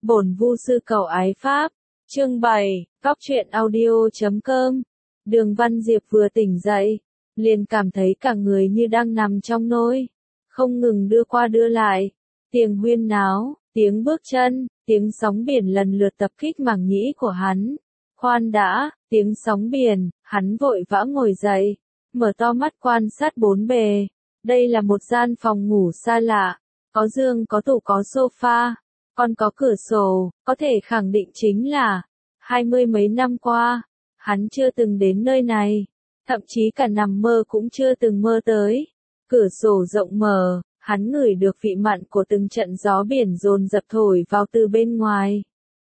Bổn Vu sư cầu ái pháp. Chương 7, Góc truyện audio.com. Đường Văn Diệp vừa tỉnh dậy, liền cảm thấy cả người như đang nằm trong nôi, không ngừng đưa qua đưa lại. Tiếng huyên náo, tiếng bước chân, tiếng sóng biển lần lượt tập kích màng nhĩ của hắn. Khoan đã, tiếng sóng biển, hắn vội vã ngồi dậy, mở to mắt quan sát bốn bề. Đây là một gian phòng ngủ xa lạ, có giường, có tủ, có sofa, còn có cửa sổ, có thể khẳng định chính là 20 mấy năm qua, hắn chưa từng đến nơi này, thậm chí cả nằm mơ cũng chưa từng mơ tới. Cửa sổ rộng mở, hắn ngửi được vị mặn của từng trận gió biển dồn dập thổi vào từ bên ngoài.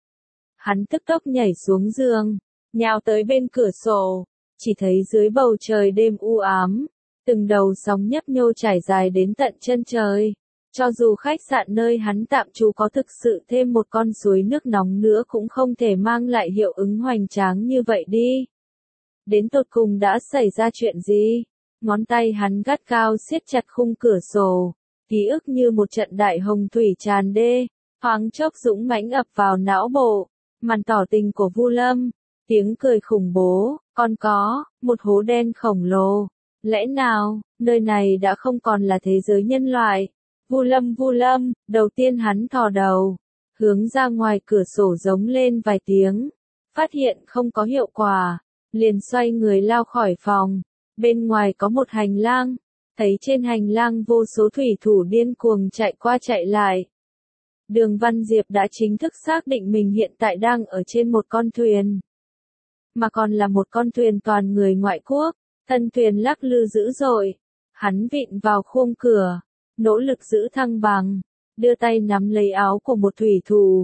Hắn tức tốc nhảy xuống giường, nhào tới bên cửa sổ, chỉ thấy dưới bầu trời đêm u ám, từng đầu sóng nhấp nhô trải dài đến tận chân trời. Cho dù khách sạn nơi hắn tạm trú có thực sự thêm một con suối nước nóng nữa cũng không thể mang lại hiệu ứng hoành tráng như vậy đi. Đến tột cùng đã xảy ra chuyện gì? Ngón tay hắn gắt gao siết chặt khung cửa sổ, ký ức như một trận đại hồng thủy tràn đê, thoáng chốc dũng mãnh ập vào não bộ. Màn tỏ tình của Vu Lâm, tiếng cười khủng bố, còn có một hố đen khổng lồ. Lẽ nào, nơi này đã không còn là thế giới nhân loại? Vu Lâm, đầu tiên hắn thò đầu, hướng ra ngoài cửa sổ giống lên vài tiếng, phát hiện không có hiệu quả, liền xoay người lao khỏi phòng. Bên ngoài có một hành lang, thấy trên hành lang vô số thủy thủ điên cuồng chạy qua chạy lại. Đường Văn Diệp đã chính thức xác định mình hiện tại đang ở trên một con thuyền, mà còn là một con thuyền toàn người ngoại quốc. Thân thuyền lắc lư dữ dội, hắn vịn vào khung cửa, nỗ lực giữ thăng bằng, đưa tay nắm lấy áo của một thủy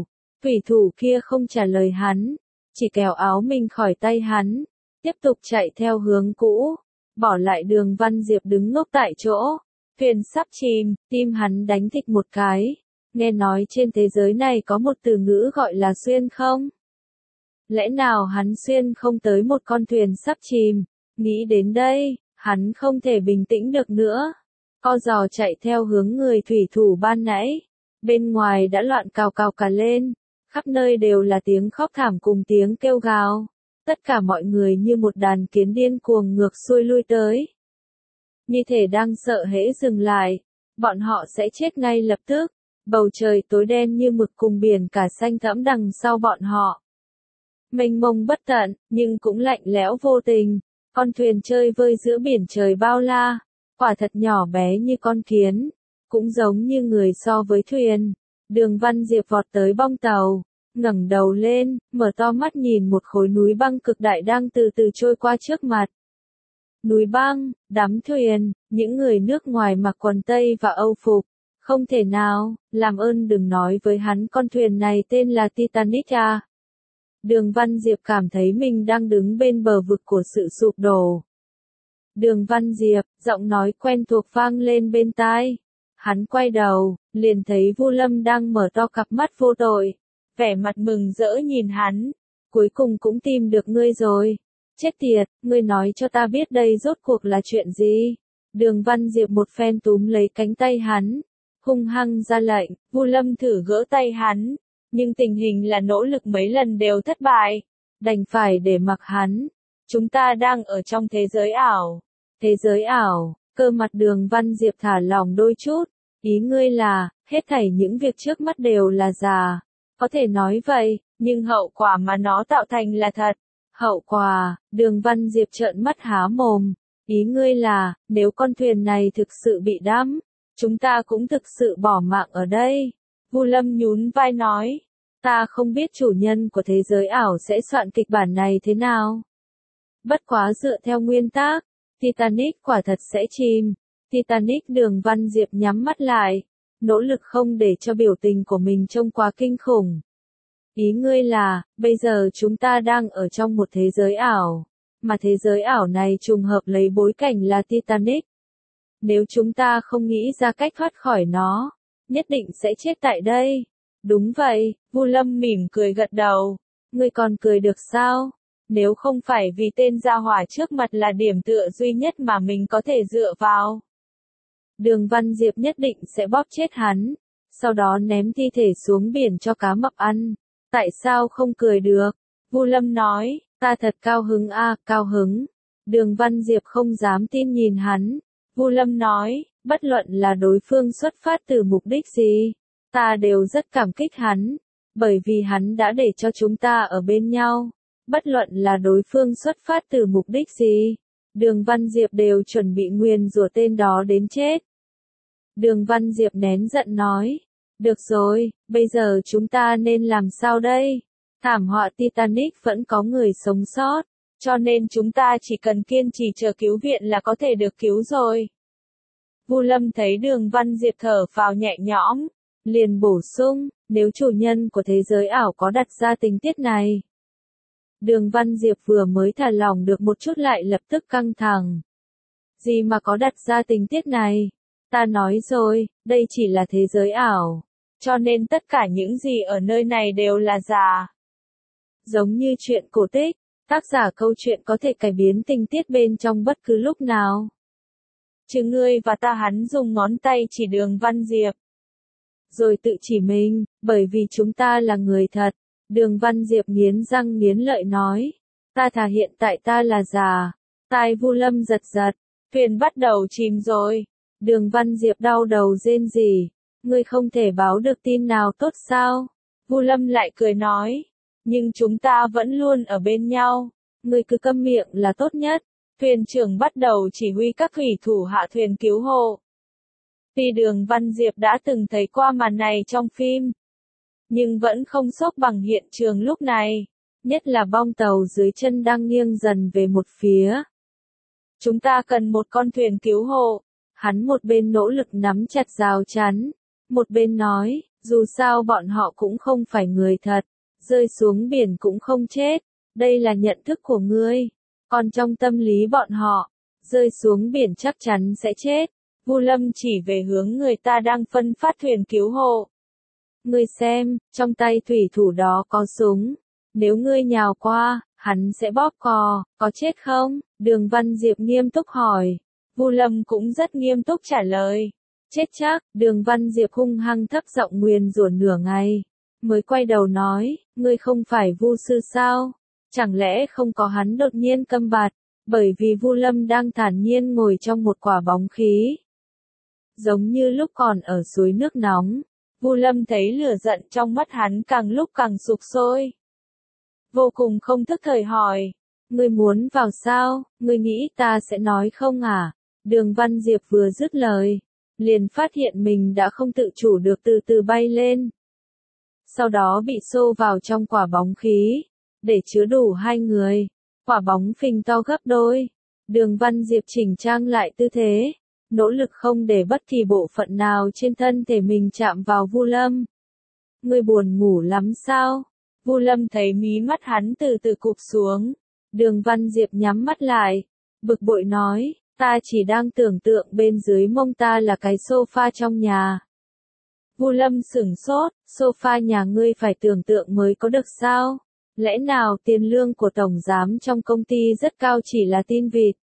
thủ kia không trả lời hắn, chỉ kéo áo mình khỏi tay hắn, tiếp tục chạy theo hướng cũ, bỏ lại Đường Văn Diệp đứng ngốc tại chỗ. Thuyền sắp chìm, tim hắn đánh thịch một cái, nghe nói trên thế giới này có một từ ngữ gọi là xuyên không? Lẽ nào hắn xuyên không tới một con thuyền sắp chìm? Nghĩ đến đây, hắn không thể bình tĩnh được nữa. Co giò chạy theo hướng người thủy thủ ban nãy. Bên ngoài đã loạn cào cào cả lên. Khắp nơi đều là tiếng khóc thảm cùng tiếng kêu gào. Tất cả mọi người như một đàn kiến điên cuồng ngược xuôi lui tới. Như thể đang sợ hễ dừng lại, bọn họ sẽ chết ngay lập tức. Bầu trời tối đen như mực cùng biển cả xanh thẫm đằng sau bọn họ. Mênh mông bất tận, nhưng cũng lạnh lẽo vô tình. Con thuyền chơi vơi giữa biển trời bao la, quả thật nhỏ bé như con kiến, cũng giống như người so với thuyền. Đường Văn Diệp vọt tới bong tàu, ngẩng đầu lên, mở to mắt nhìn một khối núi băng cực đại đang từ từ trôi qua trước mặt. Núi băng, đắm thuyền, những người nước ngoài mặc quần tây và âu phục. Không thể nào, làm ơn đừng nói với hắn con thuyền này tên là Titanic à. Đường Văn Diệp cảm thấy mình đang đứng bên bờ vực của sự sụp đổ. Đường Văn Diệp, giọng nói quen thuộc vang lên bên tai. Hắn quay đầu, liền thấy Vu Lâm đang mở to cặp mắt vô tội, vẻ mặt mừng rỡ nhìn hắn. Cuối cùng cũng tìm được ngươi rồi. Chết tiệt, ngươi nói cho ta biết đây rốt cuộc là chuyện gì. Đường Văn Diệp một phen túm lấy cánh tay hắn, hung hăng ra lệnh. Vu Lâm thử gỡ tay hắn, nhưng tình hình là nỗ lực mấy lần đều thất bại, đành phải để mặc hắn. Chúng ta đang ở trong thế giới ảo. Thế giới ảo, cơ mặt Đường Văn Diệp thả lỏng đôi chút. Ý ngươi là, hết thảy những việc trước mắt đều là giả. Có thể nói vậy, nhưng hậu quả mà nó tạo thành là thật. Hậu quả, Đường Văn Diệp trợn mắt há mồm. Ý ngươi là, nếu con thuyền này thực sự bị đắm, chúng ta cũng thực sự bỏ mạng ở đây. Vu Lâm nhún vai nói, ta không biết chủ nhân của thế giới ảo sẽ soạn kịch bản này thế nào. Bất quá dựa theo nguyên tắc, Titanic quả thật sẽ chìm. Titanic. Đường Văn Diệp nhắm mắt lại, nỗ lực không để cho biểu tình của mình trông quá kinh khủng. Ý ngươi là, bây giờ chúng ta đang ở trong một thế giới ảo, mà thế giới ảo này trùng hợp lấy bối cảnh là Titanic. Nếu chúng ta không nghĩ ra cách thoát khỏi nó, nhất định sẽ chết tại đây. Đúng vậy, Vu Lâm mỉm cười gật đầu. Ngươi còn cười được sao? Nếu không phải vì tên gia hỏa trước mặt là điểm tựa duy nhất mà mình có thể dựa vào, Đường Văn Diệp nhất định sẽ bóp chết hắn. sau đó ném thi thể xuống biển cho cá mập ăn. Tại sao không cười được? Vu Lâm nói, ta thật cao hứng a, cao hứng. Đường Văn Diệp không dám tin nhìn hắn. Vu Lâm nói, bất luận là đối phương xuất phát từ mục đích gì, ta đều rất cảm kích hắn, bởi vì hắn đã để cho chúng ta ở bên nhau. Bất luận là đối phương xuất phát từ mục đích gì, Đường Văn Diệp đều chuẩn bị nguyền rủa tên đó đến chết. Đường Văn Diệp nén giận nói, được rồi, bây giờ chúng ta nên làm sao đây? Thảm họa Titanic vẫn có người sống sót, cho nên chúng ta chỉ cần kiên trì chờ cứu viện là có thể được cứu rồi. Vu Lâm thấy Đường Văn Diệp thở phào nhẹ nhõm, liền bổ sung, nếu chủ nhân của thế giới ảo có đặt ra tình tiết này. Đường Văn Diệp vừa mới thả lỏng được một chút lại lập tức căng thẳng. Gì mà có đặt ra tình tiết này? Ta nói rồi, đây chỉ là thế giới ảo, cho nên tất cả những gì ở nơi này đều là giả. Giống như chuyện cổ tích, tác giả câu chuyện có thể cải biến tình tiết bên trong bất cứ lúc nào. Chứ ngươi và ta, hắn dùng ngón tay chỉ Đường Văn Diệp. Rồi tự chỉ mình, bởi vì chúng ta là người thật. Đường Văn Diệp nghiến răng nghiến lợi nói. Ta thà hiện tại ta là giả. Tai Vu Lâm giật giật. Thuyền bắt đầu chìm rồi. Đường Văn Diệp đau đầu rên rỉ. Ngươi không thể báo được tin nào tốt sao? Vu Lâm lại cười nói. Nhưng chúng ta vẫn luôn ở bên nhau. Ngươi cứ câm miệng là tốt nhất. Thuyền trưởng bắt đầu chỉ huy các thủy thủ hạ thuyền cứu hộ. Tuy Đường Văn Diệp đã từng thấy qua màn này trong phim, nhưng vẫn không sốc bằng hiện trường lúc này, nhất là bong tàu dưới chân đang nghiêng dần về một phía. Chúng ta cần một con thuyền cứu hộ. Hắn một bên nỗ lực nắm chặt rào chắn, một bên nói, dù sao bọn họ cũng không phải người thật, rơi xuống biển cũng không chết, đây là nhận thức của ngươi. Còn trong tâm lý bọn họ, rơi xuống biển chắc chắn sẽ chết. Vu Lâm chỉ về hướng người ta đang phân phát thuyền cứu hộ. Ngươi xem, trong tay thủy thủ đó có súng. Nếu ngươi nhào qua, hắn sẽ bóp cò, có chết không? Đường Văn Diệp nghiêm túc hỏi. Vu Lâm cũng rất nghiêm túc trả lời. Chết chắc. Đường Văn Diệp hung hăng thấp giọng nguyền rủa nửa ngày, mới quay đầu nói, ngươi không phải Vu sư sao? Chẳng lẽ không có? Hắn đột nhiên câm bặt, bởi vì Vu Lâm đang thản nhiên ngồi trong một quả bóng khí. Giống như lúc còn ở suối nước nóng, Vu Lâm thấy lửa giận trong mắt hắn càng lúc càng sục sôi. Vô cùng không thức thời hỏi, ngươi muốn vào sao? Ngươi nghĩ ta sẽ nói không à? Đường Văn Diệp vừa dứt lời, liền phát hiện mình đã không tự chủ được từ từ bay lên. Sau đó bị xô vào trong quả bóng khí, để chứa đủ hai người. Quả bóng phình to gấp đôi. Đường Văn Diệp chỉnh trang lại tư thế, nỗ lực không để bất kỳ bộ phận nào trên thân thể mình chạm vào Vu Lâm. Ngươi buồn ngủ lắm sao? Vu Lâm thấy mí mắt hắn từ từ cụp xuống. Đường Văn Diệp nhắm mắt lại, bực bội nói, ta chỉ đang tưởng tượng bên dưới mông ta là cái sofa trong nhà. Vu Lâm sửng sốt, sofa nhà ngươi phải tưởng tượng mới có được sao? Lẽ nào tiền lương của tổng giám trong công ty rất cao chỉ là tin vịt?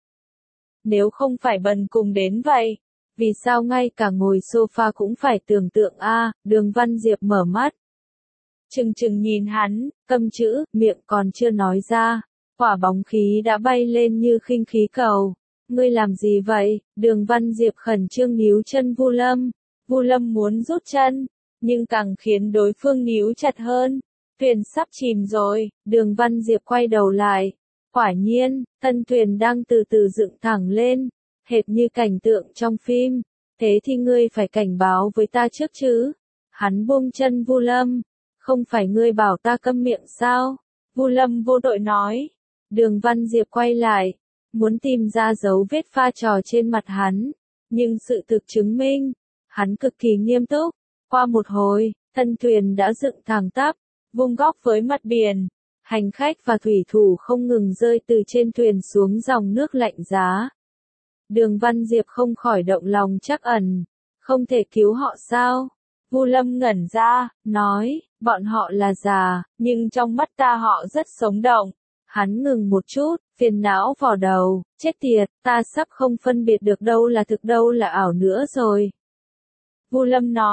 Nếu không phải bần cùng đến vậy, vì sao ngay cả ngồi sofa cũng phải tưởng tượng a? Đường Văn Diệp mở mắt, trừng trừng nhìn hắn, câm chữ, miệng còn chưa nói ra, quả bóng khí đã bay lên như khinh khí cầu. Ngươi làm gì vậy? Đường Văn Diệp khẩn trương níu chân Vu Lâm. Vu Lâm muốn rút chân, nhưng càng khiến đối phương níu chặt hơn. Thuyền sắp chìm rồi. Đường Văn Diệp quay đầu lại. Quả nhiên, thân thuyền đang từ từ dựng thẳng lên, hệt như cảnh tượng trong phim. Thế thì ngươi phải cảnh báo với ta trước chứ? Hắn buông chân Vu Lâm. Không phải ngươi bảo ta câm miệng sao? Vu Lâm vô tội nói. Đường Văn Diệp quay lại, muốn tìm ra dấu vết pha trò trên mặt hắn, nhưng sự thực chứng minh, hắn cực kỳ nghiêm túc. Qua một hồi, thân thuyền đã dựng thẳng tắp, vuông góc với mặt biển. Hành khách và thủy thủ không ngừng rơi từ trên thuyền xuống dòng nước lạnh giá. Đường Văn Diệp không khỏi động lòng trắc ẩn, không thể cứu họ sao? Vu Lâm ngẩn ra, nói, bọn họ là già, nhưng trong mắt ta họ rất sống động. Hắn ngừng một chút, phiền não vò đầu, chết tiệt, ta sắp không phân biệt được đâu là thực đâu là ảo nữa rồi. Vu Lâm nói,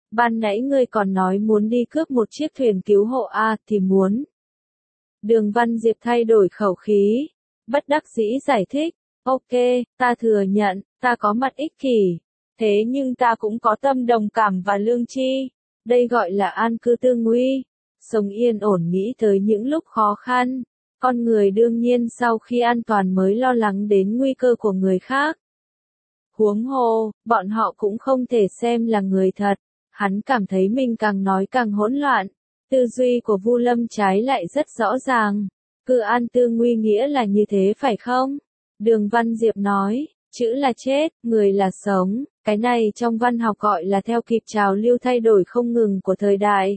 Ban nãy ngươi còn nói muốn đi cướp một chiếc thuyền cứu hộ thì muốn. Đường Văn Diệp thay đổi khẩu khí, bất đắc dĩ giải thích, ok, ta thừa nhận, ta có mặt ích kỷ, thế nhưng ta cũng có tâm đồng cảm và lương tri, đây gọi là an cư tư nguy, sống yên ổn nghĩ tới những lúc khó khăn, con người đương nhiên sau khi an toàn mới lo lắng đến nguy cơ của người khác. Huống hồ, bọn họ cũng không thể xem là người thật, hắn cảm thấy mình càng nói càng hỗn loạn. Tư duy của Vu Lâm trái lại rất rõ ràng, cư an tư nguy nghĩa là như thế phải không? Đường Văn Diệp nói, chữ là chết, người là sống, cái này trong văn học gọi là theo kịp trào lưu thay đổi không ngừng của thời đại.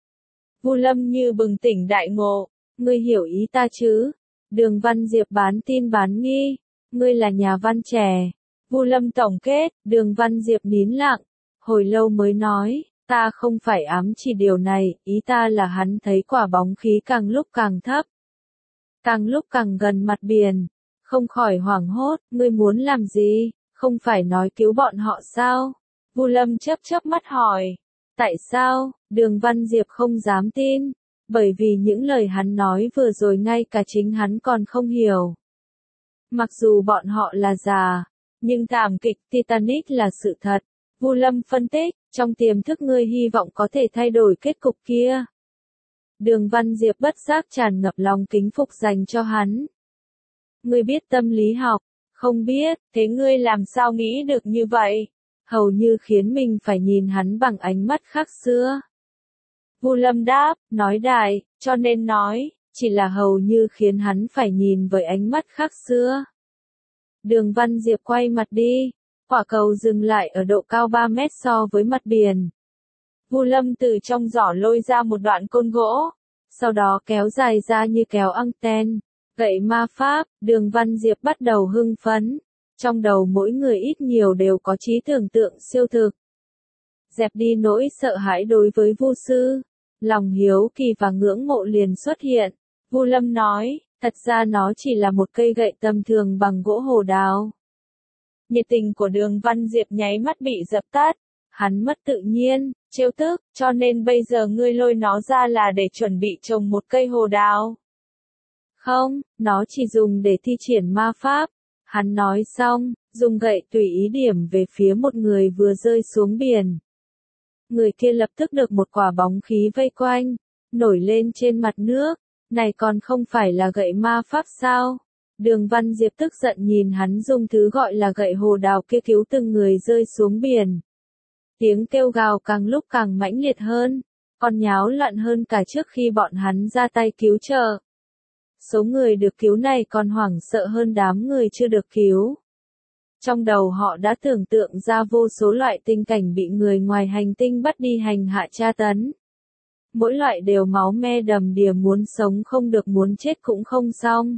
Vu Lâm như bừng tỉnh đại ngộ, ngươi hiểu ý ta chứ? Đường Văn Diệp bán tin bán nghi, ngươi là nhà văn trẻ. Vu Lâm tổng kết, Đường Văn Diệp nín lặng, hồi lâu mới nói. Ta không phải ám chỉ điều này, ý ta là hắn thấy quả bóng khí càng lúc càng thấp. Càng lúc càng gần mặt biển. Không khỏi hoảng hốt, ngươi muốn làm gì, không phải nói cứu bọn họ sao? Vu Lâm chớp mắt hỏi. Tại sao? Đường Văn Diệp không dám tin. Bởi vì những lời hắn nói vừa rồi ngay cả chính hắn còn không hiểu. Mặc dù bọn họ là già, nhưng thảm kịch Titanic là sự thật. Vu Lâm phân tích, trong tiềm thức ngươi hy vọng có thể thay đổi kết cục kia. Đường Văn Diệp bất giác tràn ngập lòng kính phục dành cho hắn. Ngươi biết tâm lý học, không biết, thế ngươi làm sao nghĩ được như vậy? Hầu như khiến mình phải nhìn hắn bằng ánh mắt khác xưa. Vu Lâm đáp, nói đại, cho nên nói, chỉ là hầu như khiến hắn phải nhìn với ánh mắt khác xưa. Đường Văn Diệp quay mặt đi. Quả cầu dừng lại ở độ cao 3 mét so với mặt biển. Vu Lâm từ trong giỏ lôi ra một đoạn côn gỗ, sau đó kéo dài ra như kéo anten, gậy ma pháp, Đường Văn Diệp bắt đầu hưng phấn. Trong đầu mỗi người ít nhiều đều có trí tưởng tượng siêu thực. Dẹp đi nỗi sợ hãi đối với Vu sư, lòng hiếu kỳ và ngưỡng mộ liền xuất hiện. Vu Lâm nói, thật ra nó chỉ là một cây gậy tầm thường bằng gỗ hồ đào. Nhiệt tình của Đường Văn Diệp nháy mắt bị dập tắt, hắn mất tự nhiên, trêu tức, cho nên bây giờ ngươi lôi nó ra là để chuẩn bị trồng một cây hồ đào. Không, nó chỉ dùng để thi triển ma pháp. Hắn nói xong, dùng gậy tùy ý điểm về phía một người vừa rơi xuống biển. Người kia lập tức được một quả bóng khí vây quanh, nổi lên trên mặt nước, này còn không phải là gậy ma pháp sao? Đường Văn Diệp tức giận nhìn hắn dùng thứ gọi là gậy hồ đào kia cứu từng người rơi xuống biển. Tiếng kêu gào càng lúc càng mãnh liệt hơn, còn nháo loạn hơn cả trước khi bọn hắn ra tay cứu trợ. Số người được cứu này còn hoảng sợ hơn đám người chưa được cứu. Trong đầu họ đã tưởng tượng ra vô số loại tình cảnh bị người ngoài hành tinh bắt đi hành hạ tra tấn. Mỗi loại đều máu me đầm đìa, muốn sống không được, muốn chết cũng không xong.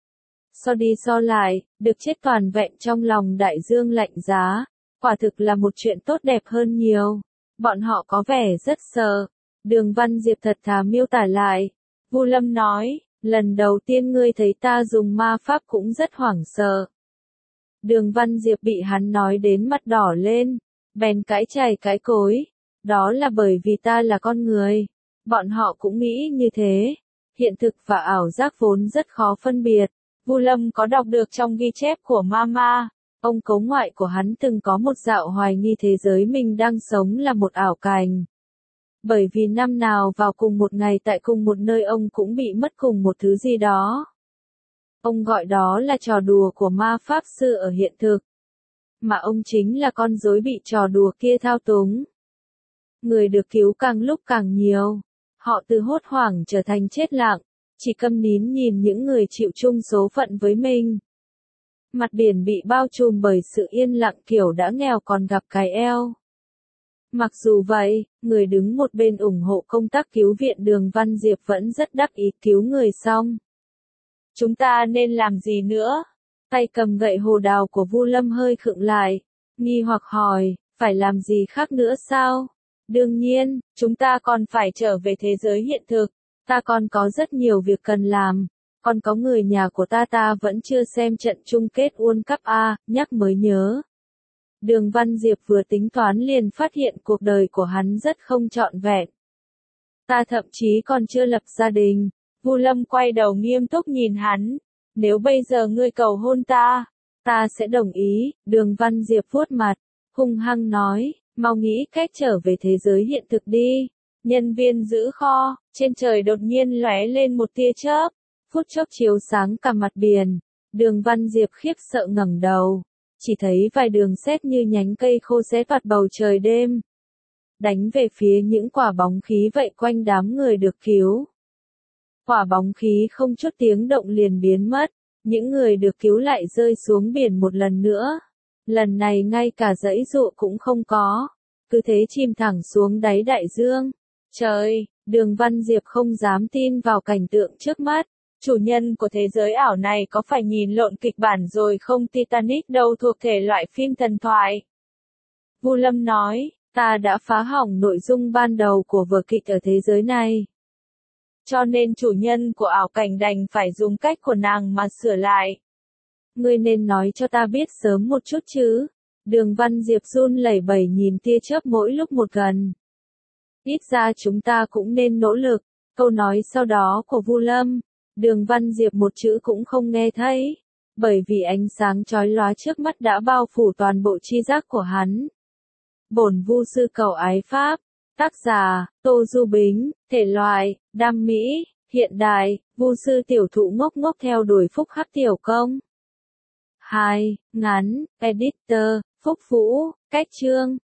So đi so lại, được chết toàn vẹn trong lòng đại dương lạnh giá, quả thực là một chuyện tốt đẹp hơn nhiều. Bọn họ có vẻ rất sợ. Đường Văn Diệp thật thà miêu tả lại. Vu Lâm nói, lần đầu tiên ngươi thấy ta dùng ma pháp cũng rất hoảng sợ. Đường Văn Diệp bị hắn nói đến mặt đỏ lên, bèn cãi chày cãi cối. Đó là bởi vì ta là con người. Bọn họ cũng nghĩ như thế. Hiện thực và ảo giác vốn rất khó phân biệt. Vu Lâm có đọc được trong ghi chép của Mama, ông cố ngoại của hắn từng có một dạo hoài nghi thế giới mình đang sống là một ảo cảnh. Bởi vì năm nào vào cùng một ngày tại cùng một nơi ông cũng bị mất cùng một thứ gì đó. Ông gọi đó là trò đùa của ma pháp sư ở hiện thực. Mà ông chính là con rối bị trò đùa kia thao túng. Người được cứu càng lúc càng nhiều. Họ từ hốt hoảng trở thành chết lặng, chỉ câm nín nhìn những người chịu chung số phận với mình. Mặt biển bị bao trùm bởi sự yên lặng kiểu đã nghèo còn gặp cái eo. Mặc dù vậy, người đứng một bên ủng hộ công tác cứu viện Đường Văn Diệp vẫn rất đắc ý cứu người xong. Chúng ta nên làm gì nữa? Tay cầm gậy hồ đào của Vu Lâm hơi khựng lại, nghi hoặc hỏi, phải làm gì khác nữa sao? Đương nhiên, chúng ta còn phải trở về thế giới hiện thực. Ta còn có rất nhiều việc cần làm. Còn có người nhà của ta vẫn chưa xem trận chung kết World Cup nhắc mới nhớ. Đường Văn Diệp vừa tính toán liền phát hiện cuộc đời của hắn rất không trọn vẹn. Ta thậm chí còn chưa lập gia đình. Vu Lâm quay đầu nghiêm túc nhìn hắn. Nếu bây giờ ngươi cầu hôn ta sẽ đồng ý. Đường Văn Diệp vuốt mặt, hung hăng nói, mau nghĩ cách trở về thế giới hiện thực đi. Nhân viên giữ kho, trên trời đột nhiên lóe lên một tia chớp, phút chốc chiếu sáng cả mặt biển. Đường Văn Diệp khiếp sợ ngẩng đầu, chỉ thấy vài đường sét như nhánh cây khô xé toạc bầu trời đêm, đánh về phía những quả bóng khí vậy quanh đám người được cứu. Quả bóng khí không chút tiếng động liền biến mất, những người được cứu lại rơi xuống biển một lần nữa. Lần này ngay cả giãy giụa cũng không có, cứ thế chìm thẳng xuống đáy đại dương. Trời, Đường Văn Diệp không dám tin vào cảnh tượng trước mắt. Chủ nhân của thế giới ảo này có phải nhìn lộn kịch bản rồi không? Titanic đâu thuộc thể loại phim thần thoại. Vu Lâm nói, ta đã phá hỏng nội dung ban đầu của vở kịch ở thế giới này. Cho nên chủ nhân của ảo cảnh đành phải dùng cách của nàng mà sửa lại. Ngươi nên nói cho ta biết sớm một chút chứ. Đường Văn Diệp run lẩy bẩy nhìn tia chớp mỗi lúc một gần. Ít ra chúng ta cũng nên nỗ lực. Câu nói sau đó của Vu Lâm, Đường Văn Diệp một chữ cũng không nghe thấy, bởi vì ánh sáng chói lóa trước mắt đã bao phủ toàn bộ tri giác của hắn. Bổn Vu sư cầu ái pháp, tác giả, Tô Du Bính, thể loại, đam mỹ, hiện đại, Vu sư tiểu thụ ngốc ngốc theo đuổi phúc hắc tiểu công. 2. Ngắn, editor, Phúc Vũ, cách chương.